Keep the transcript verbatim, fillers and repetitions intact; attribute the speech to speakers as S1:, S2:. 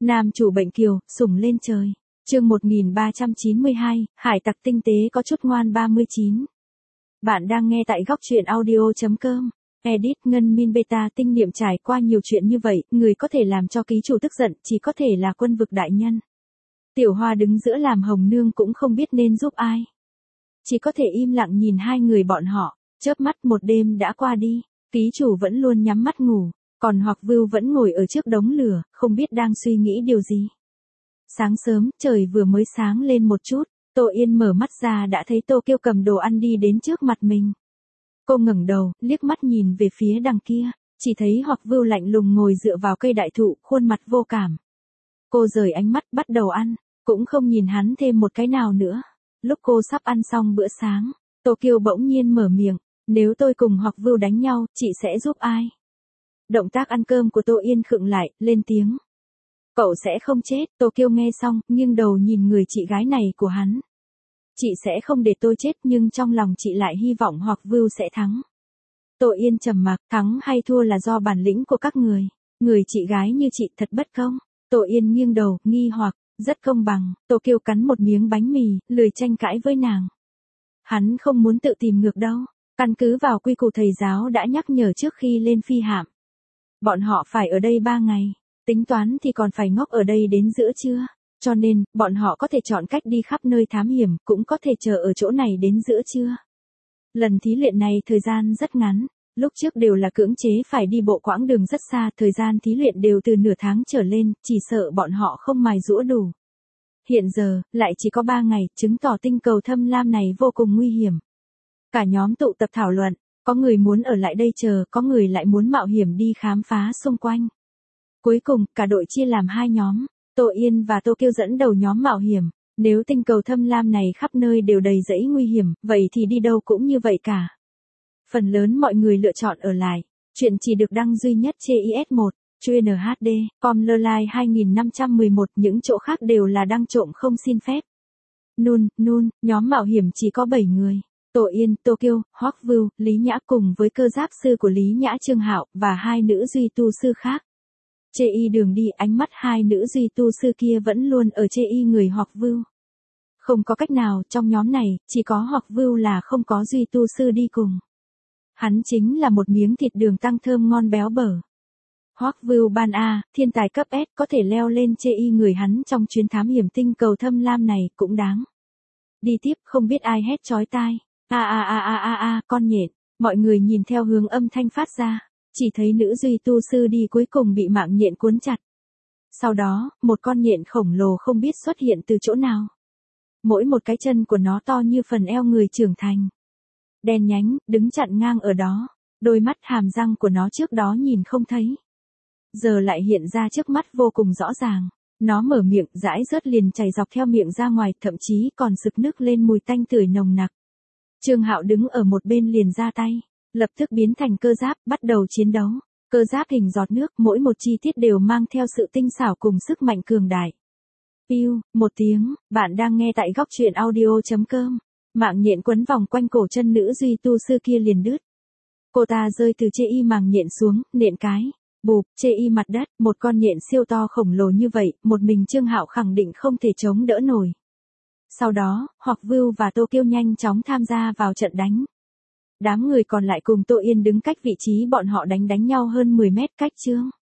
S1: Nam chủ bệnh kiều, sủng lên trời. Chương một nghìn ba trăm chín mươi hai, hải tặc tinh tế có chút ngoan ba mươi chín. Bạn đang nghe tại góc truyện audio chấm com. Edit Ngân Min Beta tinh niệm trải qua nhiều chuyện như vậy, người có thể làm cho ký chủ tức giận chỉ có thể là Quân Vực đại nhân. Tiểu Hoa đứng giữa làm hồng nương cũng không biết nên giúp ai. Chỉ có thể im lặng nhìn hai người bọn họ, chớp mắt một đêm đã qua đi, ký chủ vẫn luôn nhắm mắt ngủ, còn Hoặc Vưu vẫn ngồi ở trước đống lửa, không biết đang suy nghĩ điều gì. Sáng sớm, trời vừa mới sáng lên một chút, Tô Yên mở mắt ra đã thấy Tô Kiêu cầm đồ ăn đi đến trước mặt mình. Cô ngẩng đầu, liếc mắt nhìn về phía đằng kia, chỉ thấy Hoặc Vưu lạnh lùng ngồi dựa vào cây đại thụ, khuôn mặt vô cảm. Cô rời ánh mắt bắt đầu ăn, cũng không nhìn hắn thêm một cái nào nữa. Lúc cô sắp ăn xong bữa sáng, Tô Kiêu bỗng nhiên mở miệng, nếu tôi cùng Hoặc Vưu đánh nhau, chị sẽ giúp ai? Động tác ăn cơm của Tô Yên khựng lại, lên tiếng. Cậu sẽ không chết. Tô Kiêu nghe xong, nghiêng đầu nhìn người chị gái này của hắn. Chị sẽ không để tôi chết, nhưng trong lòng chị lại hy vọng Hoặc Vưu sẽ thắng. Tô Yên trầm mặc, thắng hay thua là do bản lĩnh của các người. Người chị gái như chị thật bất công. Tô Yên nghiêng đầu, nghi hoặc, rất công bằng. Tô Kiêu cắn một miếng bánh mì, lười tranh cãi với nàng. Hắn không muốn tự tìm ngược đâu. Căn cứ vào quy củ thầy giáo đã nhắc nhở trước khi lên phi hạm. Bọn họ phải ở đây ba ngày. Tính toán thì còn phải ngốc ở đây đến giữa trưa. Cho nên, bọn họ có thể chọn cách đi khắp nơi thám hiểm, cũng có thể chờ ở chỗ này đến giữa trưa. Lần thí luyện này thời gian rất ngắn. Lúc trước đều là cưỡng chế phải đi bộ quãng đường rất xa, thời gian thí luyện đều từ nửa tháng trở lên, chỉ sợ bọn họ không mài giũa đủ. Hiện giờ, lại chỉ có ba ngày, chứng tỏ tinh cầu thâm lam này vô cùng nguy hiểm. Cả nhóm tụ tập thảo luận, có người muốn ở lại đây chờ, có người lại muốn mạo hiểm đi khám phá xung quanh. Cuối cùng, cả đội chia làm hai nhóm, Tô Yên và Tô Kiêu dẫn đầu nhóm mạo hiểm. Nếu tinh cầu thâm lam này khắp nơi đều đầy rẫy nguy hiểm, vậy thì đi đâu cũng như vậy cả. Phần lớn mọi người lựa chọn ở lại. Chuyện chỉ được đăng duy nhất trên i ét một, chuyên en hát đê, com lơ lai hai nghìn năm trăm mười một, những chỗ khác đều là đăng trộm không xin phép. Nun, Nun, nhóm mạo hiểm chỉ có bảy người. Tô Yên, Tô Kiêu, Hoắc Vưu, Lý Nhã cùng với cơ giáp sư của Lý Nhã Trương Hạo và hai nữ duy tu sư khác. Chê y đường đi, ánh mắt hai nữ duy tu sư kia vẫn luôn ở chê y người Hoặc Vưu. Không có cách nào, trong nhóm này, chỉ có Hoặc Vưu là không có duy tu sư đi cùng. Hắn chính là một miếng thịt đường tăng thơm ngon béo bở. Hoắc Vưu ban A, thiên tài cấp S, có thể leo lên chê y người hắn trong chuyến thám hiểm tinh cầu thâm lam này, cũng đáng. Đi tiếp, không biết ai hét chói tai. A a a a a a, con nhện. Mọi người nhìn theo hướng âm thanh phát ra, chỉ thấy nữ duy tu sư đi cuối cùng bị mạng nhện cuốn chặt. Sau đó, một con nhện khổng lồ không biết xuất hiện từ chỗ nào. Mỗi một cái chân của nó to như phần eo người trưởng thành. Đen nhánh, đứng chặn ngang ở đó. Đôi mắt hàm răng của nó trước đó nhìn không thấy. Giờ lại hiện ra trước mắt vô cùng rõ ràng. Nó mở miệng, dãi rớt liền chảy dọc theo miệng ra ngoài, thậm chí còn sực nức lên mùi tanh tưởi nồng nặc. Trương Hạo đứng ở một bên liền ra tay, lập tức biến thành cơ giáp, bắt đầu chiến đấu. Cơ giáp hình giọt nước, mỗi một chi tiết đều mang theo sự tinh xảo cùng sức mạnh cường đại. Piu, một tiếng, bạn đang nghe tại góc truyện audio chấm com. Mạng nhện quấn vòng quanh cổ chân nữ duy tu sư kia liền đứt. Cô ta rơi từ chê y màng nhện xuống, nện cái. Bụp, chê y mặt đất, một con nhện siêu to khổng lồ như vậy, một mình Trương Hạo khẳng định không thể chống đỡ nổi. Sau đó, Hoặc Vưu và Tô Kiêu nhanh chóng tham gia vào trận đánh. Đám người còn lại cùng Tô Yên đứng cách vị trí bọn họ đánh đánh nhau hơn mười mét cách Trương